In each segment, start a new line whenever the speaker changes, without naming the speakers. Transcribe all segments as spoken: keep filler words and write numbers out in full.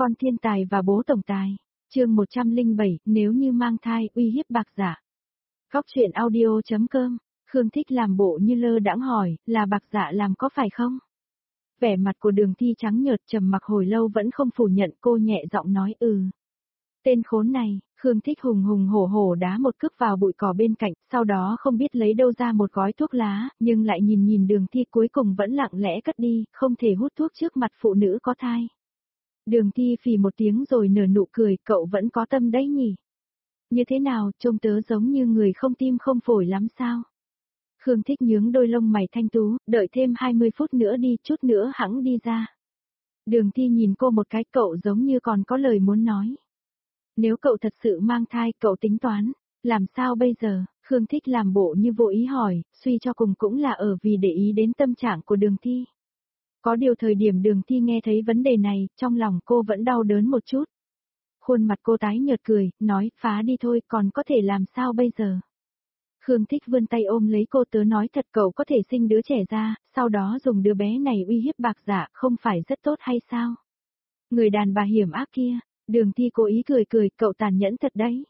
Con thiên tài và bố tổng tài. Chương một trăm lẻ bảy, nếu như mang thai uy hiếp bạc giả. Góc truyện audio chấm com. Khương Thích làm bộ như lơ đãng hỏi, là bạc giả làm có phải không? Vẻ mặt của Đường Thi trắng nhợt trầm mặc hồi lâu vẫn không phủ nhận, cô nhẹ giọng nói ừ. Tên khốn này, Khương Thích hùng hùng hổ hổ đá một cước vào bụi cỏ bên cạnh, sau đó không biết lấy đâu ra một gói thuốc lá, nhưng lại nhìn nhìn Đường Thi cuối cùng vẫn lặng lẽ cất đi, không thể hút thuốc trước mặt phụ nữ có thai. Đường Thi phì một tiếng rồi nở nụ cười, cậu vẫn có tâm đấy nhỉ? Như thế nào, trông tớ giống như người không tim không phổi lắm sao? Khương Thích nhướng đôi lông mày thanh tú, đợi thêm hai mươi phút nữa đi, chút nữa hẵng đi ra. Đường Thi nhìn cô một cái, cậu giống như còn có lời muốn nói. Nếu cậu thật sự mang thai, cậu tính toán, làm sao bây giờ? Khương Thích làm bộ như vô ý hỏi, suy cho cùng cũng là ở vì để ý đến tâm trạng của Đường Thi. Có điều thời điểm Đường Thi nghe thấy vấn đề này, trong lòng cô vẫn đau đớn một chút. Khuôn mặt cô tái nhợt cười, nói, phá đi thôi, còn có thể làm sao bây giờ? Khương Thích vươn tay ôm lấy cô, tớ nói thật, cậu có thể sinh đứa trẻ ra, sau đó dùng đứa bé này uy hiếp bạc giả, không phải rất tốt hay sao? Người đàn bà hiểm ác kia. Đường Thi cố ý cười cười, cậu tàn nhẫn thật đấy.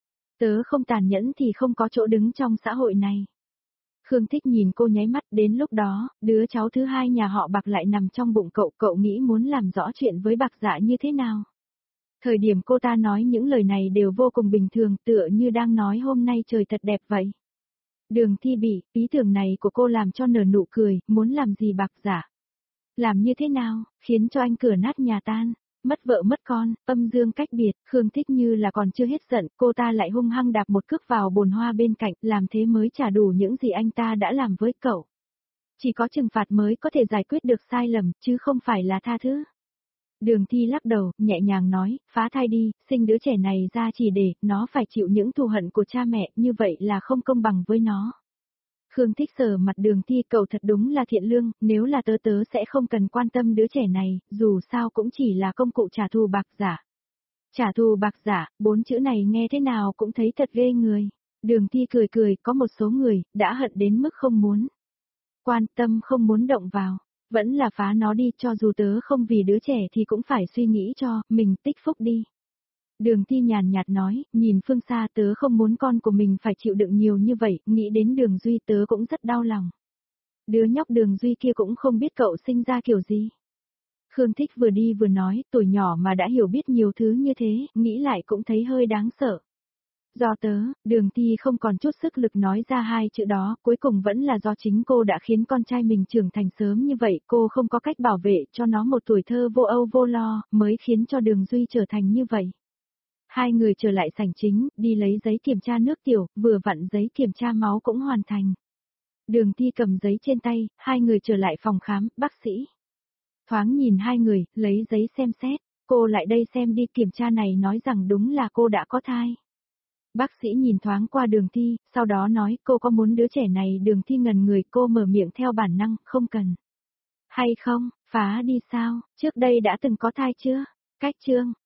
Tớ không tàn nhẫn thì không có chỗ đứng trong xã hội này. Khương Thích nhìn cô nháy mắt, đến lúc đó, đứa cháu thứ hai nhà họ Bạc lại nằm trong bụng cậu, cậu nghĩ muốn làm rõ chuyện với Bạc Dạ như thế nào? Thời điểm cô ta nói những lời này đều vô cùng bình thường, tựa như đang nói hôm nay trời thật đẹp vậy. Đường Thi bị, ý tưởng này của cô làm cho nở nụ cười, muốn làm gì Bạc Dạ? Làm như thế nào, khiến cho anh cửa nát nhà tan? Mất vợ mất con, âm dương cách biệt, Khương Thích như là còn chưa hết giận, cô ta lại hung hăng đạp một cước vào bồn hoa bên cạnh, làm thế mới trả đủ những gì anh ta đã làm với cậu. Chỉ có trừng phạt mới có thể giải quyết được sai lầm, chứ không phải là tha thứ. Đường Thi lắc đầu, nhẹ nhàng nói, phá thai đi, sinh đứa trẻ này ra chỉ để nó phải chịu những thù hận của cha mẹ, như vậy là không công bằng với nó. Khương Thích sờ mặt Đường Thi, cậu thật đúng là thiện lương, nếu là tớ tớ sẽ không cần quan tâm đứa trẻ này, dù sao cũng chỉ là công cụ trả thù bạc giả. Trả thù bạc giả, bốn chữ này nghe thế nào cũng thấy thật ghê người. Đường Thi cười cười, có một số người, đã hận đến mức không muốn quan tâm, không muốn động vào, vẫn là phá nó đi, cho dù tớ không vì đứa trẻ thì cũng phải suy nghĩ cho, mình tích phúc đi. Đường Thi nhàn nhạt nói, nhìn phương xa, tớ không muốn con của mình phải chịu đựng nhiều như vậy, nghĩ đến Đường Duy tớ cũng rất đau lòng. Đứa nhóc Đường Duy kia cũng không biết cậu sinh ra kiểu gì. Khương Thích vừa đi vừa nói, tuổi nhỏ mà đã hiểu biết nhiều thứ như thế, nghĩ lại cũng thấy hơi đáng sợ. Do tớ, Đường Thi không còn chút sức lực nói ra hai chữ đó, cuối cùng vẫn là do chính cô đã khiến con trai mình trưởng thành sớm như vậy, cô không có cách bảo vệ cho nó một tuổi thơ vô âu vô lo, mới khiến cho Đường Duy trở thành như vậy. Hai người trở lại sảnh chính, đi lấy giấy kiểm tra nước tiểu, vừa vặn giấy kiểm tra máu cũng hoàn thành. Đường Thi cầm giấy trên tay, hai người trở lại phòng khám, bác sĩ. Thoáng nhìn hai người, lấy giấy xem xét, cô lại đây xem đi, kiểm tra này nói rằng đúng là cô đã có thai. Bác sĩ nhìn thoáng qua Đường Thi, sau đó nói, cô có muốn đứa trẻ này? Đường Thi ngần người, cô mở miệng theo bản năng, không cần. Hay không, phá đi sao, trước đây đã từng có thai chưa? Cách chương.